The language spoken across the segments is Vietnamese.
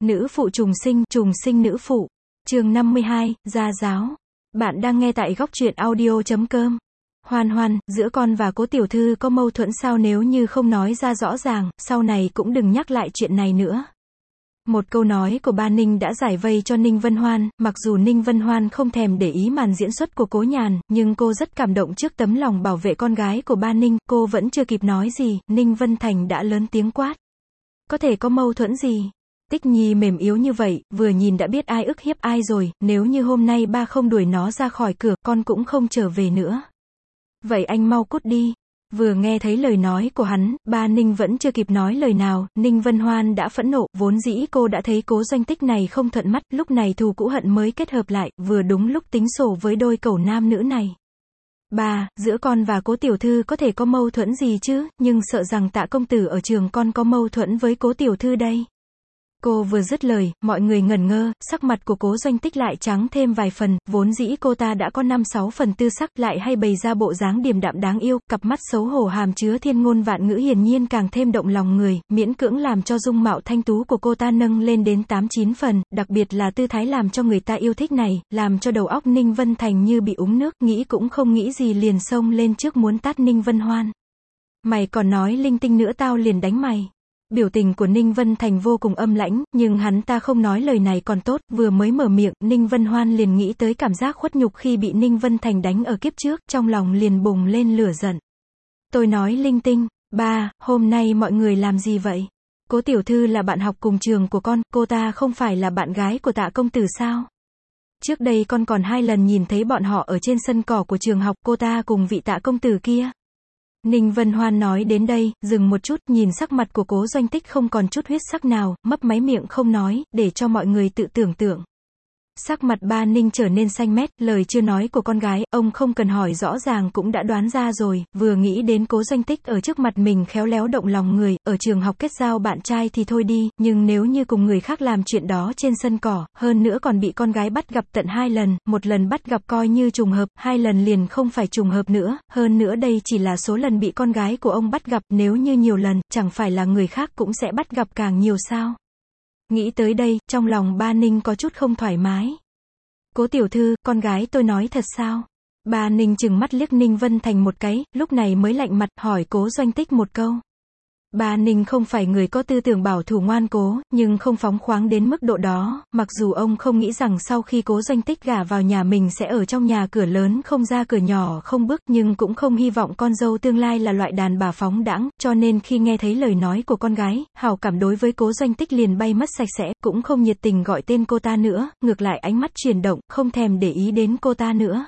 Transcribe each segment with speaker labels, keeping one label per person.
Speaker 1: Nữ phụ trùng sinh nữ phụ. Chương 52, gia giáo. Bạn đang nghe tại góc truyện audio.com. Hoan Hoan, giữa con và Cố tiểu thư có mâu thuẫn sao? Nếu như không nói ra rõ ràng, sau này cũng đừng nhắc lại chuyện này nữa. Một câu nói của ba Ninh đã giải vây cho Ninh Vân Hoan, mặc dù Ninh Vân Hoan không thèm để ý màn diễn xuất của Cố Nhàn, nhưng cô rất cảm động trước tấm lòng bảo vệ con gái của ba Ninh, cô vẫn chưa kịp nói gì, Ninh Vân Thành đã lớn tiếng quát. Có thể có mâu thuẫn gì? Tích Nhi mềm yếu như vậy, vừa nhìn đã biết ai ức hiếp ai rồi, nếu như hôm nay ba không đuổi nó ra khỏi cửa, con cũng không trở về nữa. Vậy anh mau cút đi. Vừa nghe thấy lời nói của hắn, ba Ninh vẫn chưa kịp nói lời nào, Ninh Vân Hoan đã phẫn nộ, vốn dĩ cô đã thấy Cố Doanh Tích này không thuận mắt, lúc này thù cũ hận mới kết hợp lại, vừa đúng lúc tính sổ với đôi cẩu nam nữ này. Ba, giữa con và Cố tiểu thư có thể có mâu thuẫn gì chứ, nhưng sợ rằng Tạ công tử ở trường con có mâu thuẫn với Cố tiểu thư đây. Cô vừa dứt lời, mọi người ngẩn ngơ, sắc mặt của Cố Doanh Tích lại trắng thêm vài phần, vốn dĩ cô ta đã có 5-6 phần tư sắc, lại hay bày ra bộ dáng điềm đạm đáng yêu, cặp mắt xấu hổ hàm chứa thiên ngôn vạn ngữ hiển nhiên càng thêm động lòng người, miễn cưỡng làm cho dung mạo thanh tú của cô ta nâng lên đến 8-9 phần, đặc biệt là tư thái làm cho người ta yêu thích này, làm cho đầu óc Ninh Vân Thành như bị uống nước, nghĩ cũng không nghĩ gì liền xông lên trước muốn tát Ninh Vân Hoan. Mày còn nói linh tinh nữa tao liền đánh mày. Biểu tình của Ninh Vân Thành vô cùng âm lãnh, nhưng hắn ta không nói lời này còn tốt, vừa mới mở miệng, Ninh Vân Hoan liền nghĩ tới cảm giác khuất nhục khi bị Ninh Vân Thành đánh ở kiếp trước, trong lòng liền bùng lên lửa giận. Tôi nói linh tinh, ba, hôm nay mọi người làm gì vậy? Cố tiểu thư là bạn học cùng trường của con, cô ta không phải là bạn gái của Tạ công tử sao? Trước đây con còn 2 lần nhìn thấy bọn họ ở trên sân cỏ của trường học, cô ta cùng vị Tạ công tử kia. Ninh Vân Hoan nói đến đây, dừng một chút, nhìn sắc mặt của Cố Doanh Tích không còn chút huyết sắc nào, mấp máy miệng không nói, để cho mọi người tự tưởng tượng. Sắc mặt ba Ninh trở nên xanh mét, lời chưa nói của con gái, ông không cần hỏi rõ ràng cũng đã đoán ra rồi, vừa nghĩ đến Cố Doanh Tích ở trước mặt mình khéo léo động lòng người, ở trường học kết giao bạn trai thì thôi đi, nhưng nếu như cùng người khác làm chuyện đó trên sân cỏ, hơn nữa còn bị con gái bắt gặp tận 2 lần, một lần bắt gặp coi như trùng hợp, 2 lần liền không phải trùng hợp nữa, hơn nữa đây chỉ là số lần bị con gái của ông bắt gặp, nếu như nhiều lần, chẳng phải là người khác cũng sẽ bắt gặp càng nhiều sao? Nghĩ tới đây, trong lòng ba Ninh có chút không thoải mái. Cố tiểu thư, con gái tôi nói thật sao? Ba Ninh chừng mắt liếc Ninh Vân Thành một cái, lúc này mới lạnh mặt, hỏi Cố Doanh Tích một câu. Ba Ninh không phải người có tư tưởng bảo thủ ngoan cố, nhưng không phóng khoáng đến mức độ đó, mặc dù ông không nghĩ rằng sau khi Cố Doanh Tích gả vào nhà mình sẽ ở trong nhà cửa lớn không ra cửa nhỏ không bước, nhưng cũng không hy vọng con dâu tương lai là loại đàn bà phóng đãng, cho nên khi nghe thấy lời nói của con gái, hảo cảm đối với Cố Doanh Tích liền bay mất sạch sẽ, cũng không nhiệt tình gọi tên cô ta nữa, ngược lại ánh mắt chuyển động, không thèm để ý đến cô ta nữa.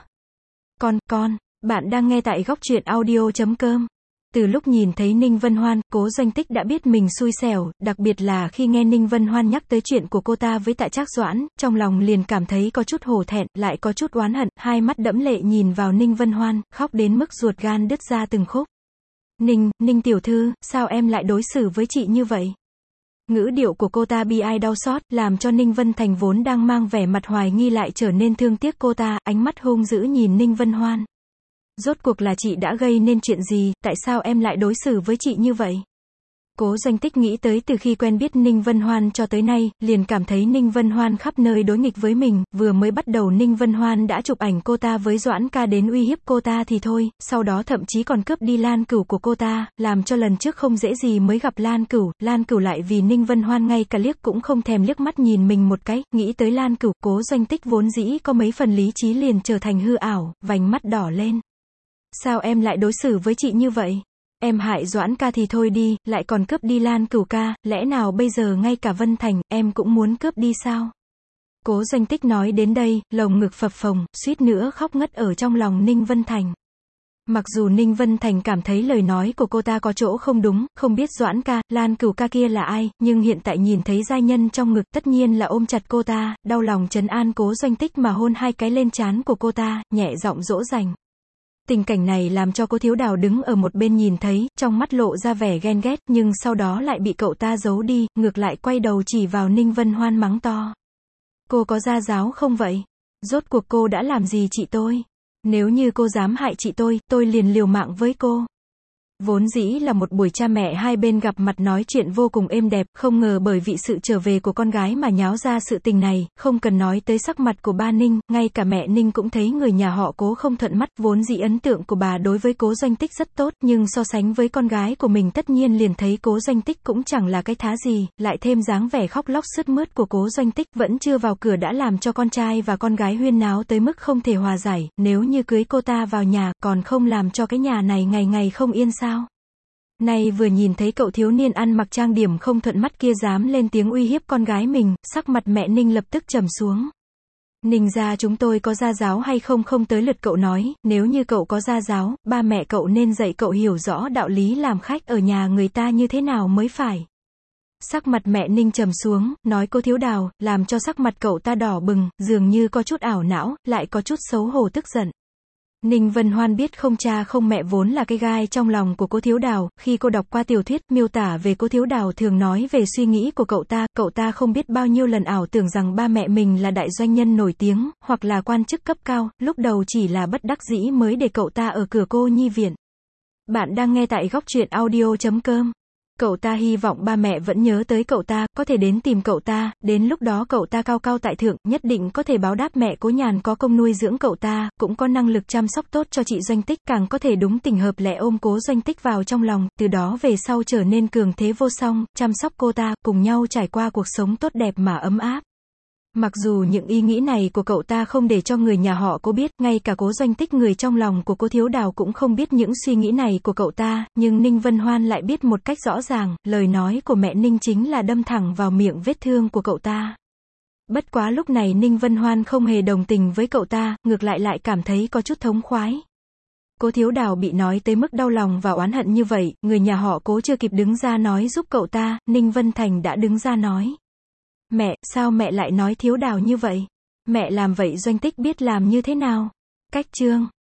Speaker 1: Con, bạn đang nghe tại góc truyện audio.com. Từ lúc nhìn thấy Ninh Vân Hoan, Cố Doanh Tích đã biết mình xui xẻo, đặc biệt là khi nghe Ninh Vân Hoan nhắc tới chuyện của cô ta với Tạ Trác Doãn, trong lòng liền cảm thấy có chút hổ thẹn, lại có chút oán hận, hai mắt đẫm lệ nhìn vào Ninh Vân Hoan, khóc đến mức ruột gan đứt ra từng khúc. Ninh tiểu thư, sao em lại đối xử với chị như vậy? Ngữ điệu của cô ta bi ai đau xót, làm cho Ninh Vân Thành vốn đang mang vẻ mặt hoài nghi lại trở nên thương tiếc cô ta, ánh mắt hung dữ nhìn Ninh Vân Hoan. Rốt cuộc là chị đã gây nên chuyện gì, tại sao em lại đối xử với chị như vậy? Cố Doanh Tích nghĩ tới từ khi quen biết Ninh Vân Hoan cho tới nay, liền cảm thấy Ninh Vân Hoan khắp nơi đối nghịch với mình, vừa mới bắt đầu Ninh Vân Hoan đã chụp ảnh cô ta với Doãn ca đến uy hiếp cô ta thì thôi, sau đó thậm chí còn cướp đi Lan Cửu của cô ta, làm cho lần trước không dễ gì mới gặp Lan Cửu lại vì Ninh Vân Hoan ngay cả liếc cũng không thèm liếc mắt nhìn mình một cái, nghĩ tới Lan Cửu, Cố Doanh Tích vốn dĩ có mấy phần lý trí liền trở thành hư ảo, vành mắt đỏ lên. Sao em lại đối xử với chị như vậy? Em hại Doãn ca thì thôi đi, lại còn cướp đi Lan Cửu ca, lẽ nào bây giờ ngay cả Vân Thành, em cũng muốn cướp đi sao? Cố Doanh Tích nói đến đây, lồng ngực phập phồng, suýt nữa khóc ngất ở trong lòng Ninh Vân Thành. Mặc dù Ninh Vân Thành cảm thấy lời nói của cô ta có chỗ không đúng, không biết Doãn ca, Lan Cửu ca kia là ai, nhưng hiện tại nhìn thấy giai nhân trong ngực tất nhiên là ôm chặt cô ta, đau lòng trấn an Cố Doanh Tích mà hôn 2 cái lên trán của cô ta, nhẹ giọng dỗ dành. Tình cảnh này làm cho Cố Thiếu Đào đứng ở một bên nhìn thấy, trong mắt lộ ra vẻ ghen ghét, nhưng sau đó lại bị cậu ta giấu đi, ngược lại quay đầu chỉ vào Ninh Vân Hoan mắng to. Cô có gia giáo không vậy? Rốt cuộc cô đã làm gì chị tôi? Nếu như cô dám hại chị tôi liền liều mạng với cô. Vốn dĩ là một buổi cha mẹ hai bên gặp mặt nói chuyện vô cùng êm đẹp, không ngờ bởi vì sự trở về của con gái mà nháo ra sự tình này, không cần nói tới sắc mặt của ba Ninh, ngay cả mẹ Ninh cũng thấy người nhà họ Cố không thuận mắt, vốn dĩ ấn tượng của bà đối với Cố Doanh Tích rất tốt, nhưng so sánh với con gái của mình tất nhiên liền thấy Cố Doanh Tích cũng chẳng là cái thá gì, lại thêm dáng vẻ khóc lóc sướt mướt của Cố Doanh Tích vẫn chưa vào cửa đã làm cho con trai và con gái huyên náo tới mức không thể hòa giải, nếu như cưới cô ta vào nhà, còn không làm cho cái nhà này ngày ngày không yên sao. Nay vừa nhìn thấy cậu thiếu niên ăn mặc trang điểm không thuận mắt kia dám lên tiếng uy hiếp con gái mình, sắc mặt mẹ Ninh lập tức trầm xuống. Ninh gia chúng tôi có gia giáo hay không không tới lượt cậu nói, nếu như cậu có gia giáo, ba mẹ cậu nên dạy cậu hiểu rõ đạo lý làm khách ở nhà người ta như thế nào mới phải. Sắc mặt mẹ Ninh trầm xuống, nói cô Thiếu Đào, làm cho sắc mặt cậu ta đỏ bừng, dường như có chút ảo não, lại có chút xấu hổ tức giận. Ninh Vân Hoan biết không cha không mẹ vốn là cái gai trong lòng của cô Thiếu Đào, khi cô đọc qua tiểu thuyết miêu tả về cô Thiếu Đào thường nói về suy nghĩ của cậu ta không biết bao nhiêu lần ảo tưởng rằng ba mẹ mình là đại doanh nhân nổi tiếng, hoặc là quan chức cấp cao, lúc đầu chỉ là bất đắc dĩ mới để cậu ta ở cửa cô nhi viện. Bạn đang nghe tại góc truyện audio.com. Cậu ta hy vọng ba mẹ vẫn nhớ tới cậu ta, có thể đến tìm cậu ta, đến lúc đó cậu ta cao cao tại thượng, nhất định có thể báo đáp mẹ Cố Nhàn có công nuôi dưỡng cậu ta, cũng có năng lực chăm sóc tốt cho chị Doanh Tích, càng có thể đúng tình hợp lẽ ôm Cố Doanh Tích vào trong lòng, từ đó về sau trở nên cường thế vô song, chăm sóc cô ta, cùng nhau trải qua cuộc sống tốt đẹp mà ấm áp. Mặc dù những ý nghĩ này của cậu ta không để cho người nhà họ Cố biết, ngay cả Cố Doanh Tích người trong lòng của cô Thiếu Đào cũng không biết những suy nghĩ này của cậu ta, nhưng Ninh Vân Hoan lại biết một cách rõ ràng, lời nói của mẹ Ninh chính là đâm thẳng vào miệng vết thương của cậu ta. Bất quá lúc này Ninh Vân Hoan không hề đồng tình với cậu ta, ngược lại cảm thấy có chút thống khoái. Cố Thiếu Đào bị nói tới mức đau lòng và oán hận như vậy, người nhà họ Cố chưa kịp đứng ra nói giúp cậu ta, Ninh Vân Thành đã đứng ra nói. Mẹ, sao mẹ lại nói Thiếu Đào như vậy? Mẹ làm vậy Doanh Tích biết làm như thế nào? Cách chương